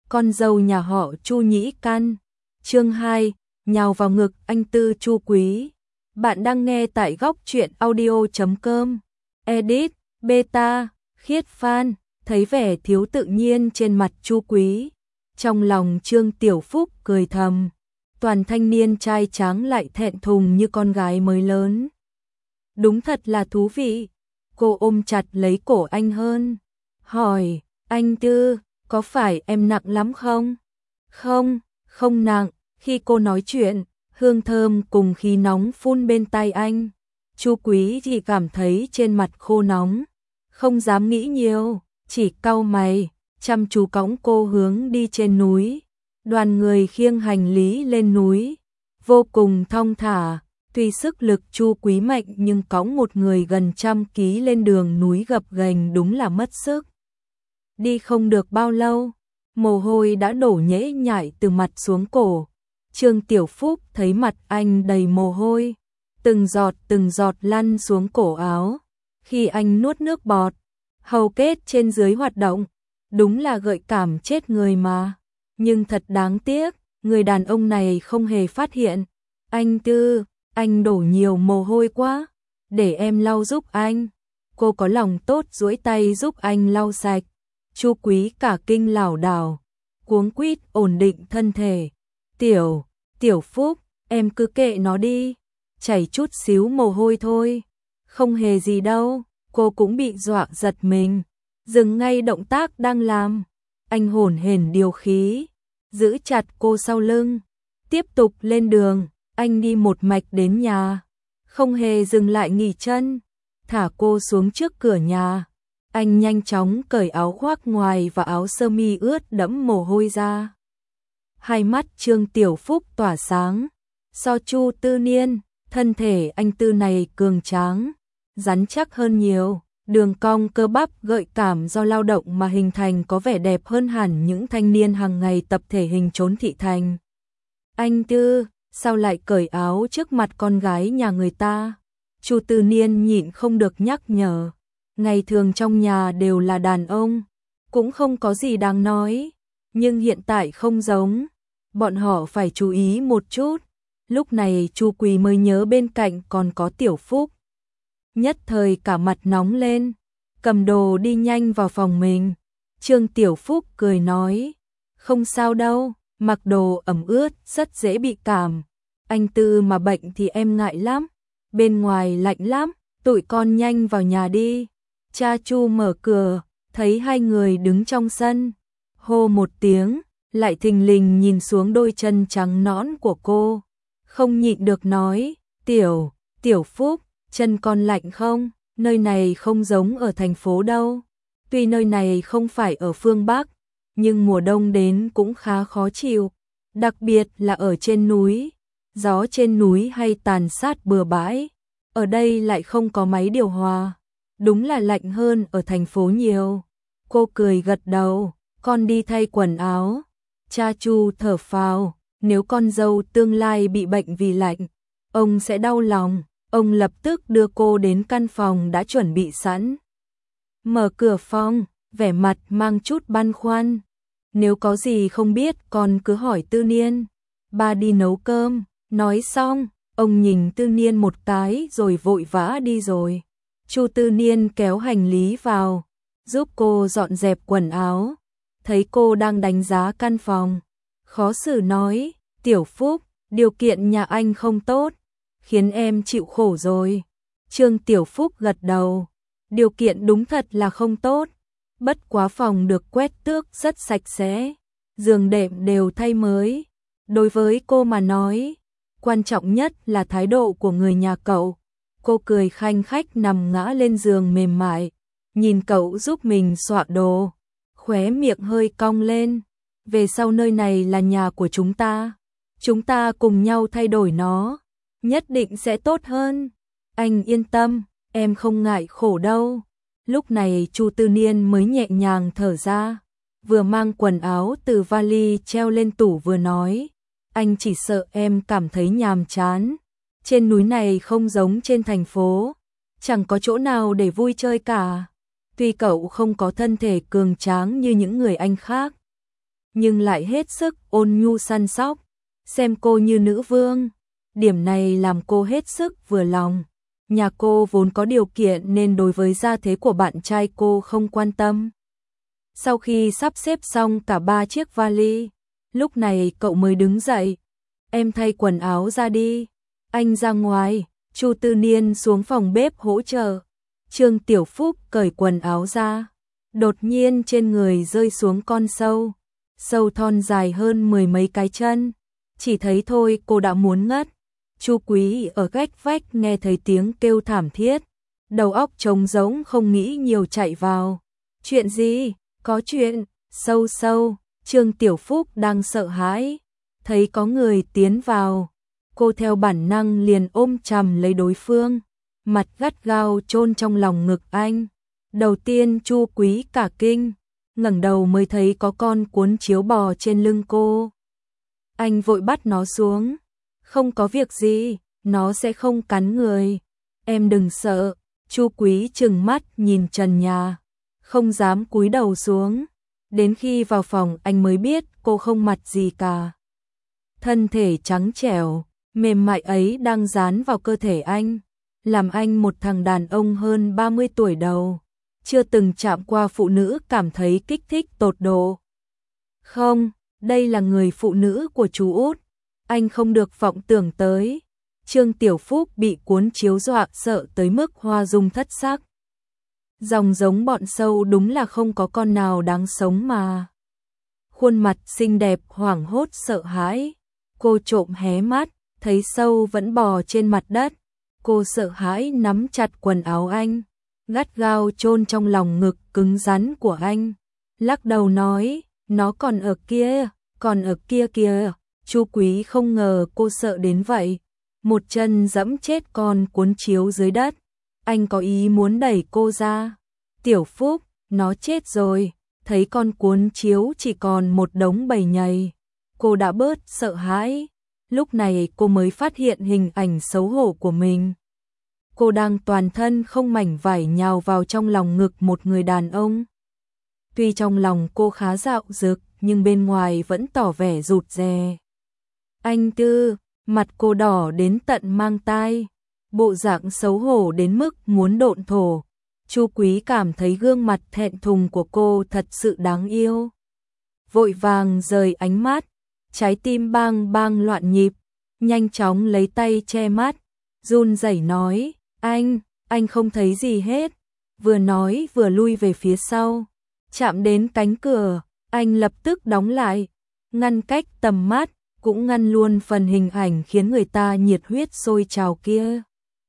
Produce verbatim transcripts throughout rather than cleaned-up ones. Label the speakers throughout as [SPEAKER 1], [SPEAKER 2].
[SPEAKER 1] con dâu nhà họ Chu nhĩ căn. Chương hai, nhào vào ngực anh Tư Chu Quý. Bạn đang nghe tại góc truyện audio chấm com. Edit, beta, khiết fan, thấy vẻ thiếu tự nhiên trên mặt Chu Quý. Trong lòng Trương Tiểu Phúc cười thầm, toàn thanh niên trai tráng lại thẹn thùng như con gái mới lớn. Đúng thật là thú vị. Cô ôm chặt lấy cổ anh hơn, hỏi, anh Tư, có phải em nặng lắm không? Không, không nặng. Khi cô nói chuyện, hương thơm cùng khí nóng phun bên tai anh. Chu Quý thì cảm thấy trên mặt khô nóng, không dám nghĩ nhiều, chỉ cau mày, chăm chú cõng cô hướng đi trên núi. Đoàn người khiêng hành lý lên núi, vô cùng thong thả. Tuy sức lực Chu Quý mạnh nhưng cõng một người gần trăm ký lên đường núi gập ghềnh đúng là mất sức. Đi không được bao lâu, mồ hôi đã đổ nhễ nhại từ mặt xuống cổ. Trương Tiểu Phúc thấy mặt anh đầy mồ hôi, từng giọt từng giọt lăn xuống cổ áo. Khi anh nuốt nước bọt, hầu kết trên dưới hoạt động, đúng là gợi cảm chết người mà. Nhưng thật đáng tiếc, người đàn ông này không hề phát hiện. Anh Tư, anh đổ nhiều mồ hôi quá, để em lau giúp anh. Cô có lòng tốt duỗi tay giúp anh lau sạch. Chu Quý cả kinh lảo đảo, cuống quýt ổn định thân thể. Tiểu, Tiểu Phúc, em cứ kệ nó đi, chảy chút xíu mồ hôi thôi, không hề gì đâu. Cô cũng bị dọa giật mình, dừng ngay động tác đang làm. Anh hổn hển điều khí, giữ chặt cô sau lưng, tiếp tục lên đường. Anh đi một mạch đến nhà, không hề dừng lại nghỉ chân, thả cô xuống trước cửa nhà. Anh nhanh chóng cởi áo khoác ngoài và áo sơ mi ướt đẫm mồ hôi ra. Hai mắt Trương Tiểu Phúc tỏa sáng. So Chu Tư Niên, thân thể anh Tư này cường tráng, rắn chắc hơn nhiều. Đường cong cơ bắp gợi cảm do lao động mà hình thành có vẻ đẹp hơn hẳn những thanh niên hàng ngày tập thể hình trốn thị thành. Anh Tư, sao lại cởi áo trước mặt con gái nhà người ta? Chu Tư Niên nhịn không được nhắc nhở. Ngày thường trong nhà đều là đàn ông, cũng không có gì đáng nói. Nhưng hiện tại không giống, bọn họ phải chú ý một chút. Lúc này Chu Quý mới nhớ bên cạnh còn có Tiểu Phúc. Nhất thời cả mặt nóng lên, cầm đồ đi nhanh vào phòng mình. Trương Tiểu Phúc cười nói, không sao đâu, mặc đồ ẩm ướt rất dễ bị cảm. Anh Tư mà bệnh thì em ngại lắm, bên ngoài lạnh lắm, tụi con nhanh vào nhà đi. Cha Chu mở cửa, thấy hai người đứng trong sân, hô một tiếng, lại thình lình nhìn xuống đôi chân trắng nõn của cô, không nhịn được nói, Tiểu, Tiểu Phúc, chân con lạnh không? Nơi này không giống ở thành phố đâu. Tuy nơi này không phải ở phương Bắc, nhưng mùa đông đến cũng khá khó chịu, đặc biệt là ở trên núi. Gió trên núi hay tàn sát bừa bãi, ở đây lại không có máy điều hòa, đúng là lạnh hơn ở thành phố nhiều. Cô cười gật đầu, con đi thay quần áo. Cha Chu thở phào, nếu con dâu tương lai bị bệnh vì lạnh, ông sẽ đau lòng. Ông lập tức đưa cô đến căn phòng đã chuẩn bị sẵn. Mở cửa phòng, vẻ mặt mang chút băn khoăn. Nếu có gì không biết con cứ hỏi Tư Niên, ba đi nấu cơm. Nói xong, ông nhìn Tư Niên một cái rồi vội vã đi rồi. Chu Tư Niên kéo hành lý vào, giúp cô dọn dẹp quần áo. Thấy cô đang đánh giá căn phòng, khó xử nói, Tiểu Phúc, điều kiện nhà anh không tốt, khiến em chịu khổ rồi. Trương Tiểu Phúc gật đầu, điều kiện đúng thật là không tốt, bất quá phòng được quét tước rất sạch sẽ, giường đệm đều thay mới. Đối với cô mà nói, quan trọng nhất là thái độ của người nhà cậu. Cô cười khanh khách nằm ngã lên giường mềm mại, nhìn cậu giúp mình xoa đồ, khóe miệng hơi cong lên. Về sau nơi này là nhà của chúng ta, chúng ta cùng nhau thay đổi nó, nhất định sẽ tốt hơn. Anh yên tâm, em không ngại khổ đâu. Lúc này Chu Tư Niên mới nhẹ nhàng thở ra, vừa mang quần áo từ vali treo lên tủ vừa nói, anh chỉ sợ em cảm thấy nhàm chán. Trên núi này không giống trên thành phố, chẳng có chỗ nào để vui chơi cả. Tuy cậu không có thân thể cường tráng như những người anh khác, nhưng lại hết sức ôn nhu săn sóc, xem cô như nữ vương. Điểm này làm cô hết sức vừa lòng. Nhà cô vốn có điều kiện nên đối với gia thế của bạn trai cô không quan tâm. Sau khi sắp xếp xong cả ba chiếc vali, lúc này cậu mới đứng dậy. Em thay quần áo ra đi. Anh ra ngoài, Chu Tư Niên xuống phòng bếp hỗ trợ. Trương Tiểu Phúc cởi quần áo ra. Đột nhiên trên người rơi xuống con sâu. Sâu thon dài hơn mười mấy cái chân. Chỉ thấy thôi cô đã muốn ngất. Chu Quý ở cách vách nghe thấy tiếng kêu thảm thiết. Đầu óc trống rỗng không nghĩ nhiều chạy vào. Chuyện gì? Có chuyện. Sâu sâu. Trương Tiểu Phúc đang sợ hãi. Thấy có người tiến vào. Cô theo bản năng liền ôm chầm lấy đối phương. Mặt gắt gao chôn trong lòng ngực anh. Đầu tiên Chu Quý cả kinh. Ngẩng đầu mới thấy có con cuốn chiếu bò trên lưng cô. Anh vội bắt nó xuống. Không có việc gì, nó sẽ không cắn người. Em đừng sợ. Chu Quý trừng mắt nhìn trần nhà, không dám cúi đầu xuống. Đến khi vào phòng anh mới biết cô không mặt gì cả. Thân thể trắng trẻo, mềm mại ấy đang dán vào cơ thể anh, làm anh một thằng đàn ông hơn ba mươi tuổi đầu, chưa từng chạm qua phụ nữ cảm thấy kích thích tột độ. Không, đây là người phụ nữ của chú Út. Anh không được vọng tưởng tới. Trương Tiểu Phúc bị cuốn chiếu dọa sợ tới mức hoa dung thất sắc. Dòng giống bọn sâu đúng là không có con nào đáng sống mà. Khuôn mặt xinh đẹp hoảng hốt sợ hãi. Cô trộm hé mắt, thấy sâu vẫn bò trên mặt đất. Cô sợ hãi nắm chặt quần áo anh, gắt gao chôn trong lòng ngực cứng rắn của anh. Lắc đầu nói, nó còn ở kia, còn ở kia kìa. Chu Quý không ngờ cô sợ đến vậy. Một chân dẫm chết con cuốn chiếu dưới đất. Anh có ý muốn đẩy cô ra. Tiểu Phúc, nó chết rồi. Thấy con cuốn chiếu chỉ còn một đống bầy nhầy. Cô đã bớt sợ hãi. Lúc này cô mới phát hiện hình ảnh xấu hổ của mình. Cô đang toàn thân không mảnh vải nhào vào trong lòng ngực một người đàn ông. Tuy trong lòng cô khá dạo dực, nhưng bên ngoài vẫn tỏ vẻ rụt rè. Anh Tư, mặt cô đỏ đến tận mang tai, bộ dạng xấu hổ đến mức muốn độn thổ. Chu Quý cảm thấy gương mặt thẹn thùng của cô thật sự đáng yêu. Vội vàng rời ánh mắt, trái tim bang bang loạn nhịp, nhanh chóng lấy tay che mắt, run rẩy nói, anh, anh không thấy gì hết. Vừa nói vừa lui về phía sau, chạm đến cánh cửa, anh lập tức đóng lại, ngăn cách tầm mắt, cũng ngăn luôn phần hình ảnh khiến người ta nhiệt huyết sôi trào kia.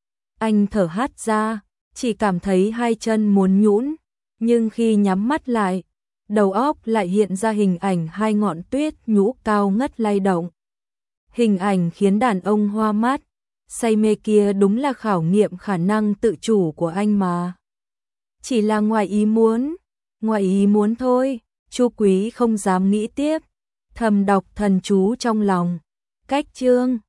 [SPEAKER 1] Anh thở hắt ra, chỉ cảm thấy hai chân muốn nhũn, nhưng khi nhắm mắt lại, đầu óc lại hiện ra hình ảnh hai ngọn tuyết nhũ cao ngất lay động. Hình ảnh khiến đàn ông hoa mắt, say mê kia đúng là khảo nghiệm khả năng tự chủ của anh mà. Chỉ là ngoài ý muốn, ngoài ý muốn thôi. Chu Quý không dám nghĩ tiếp, thầm đọc thần chú trong lòng. Cách chương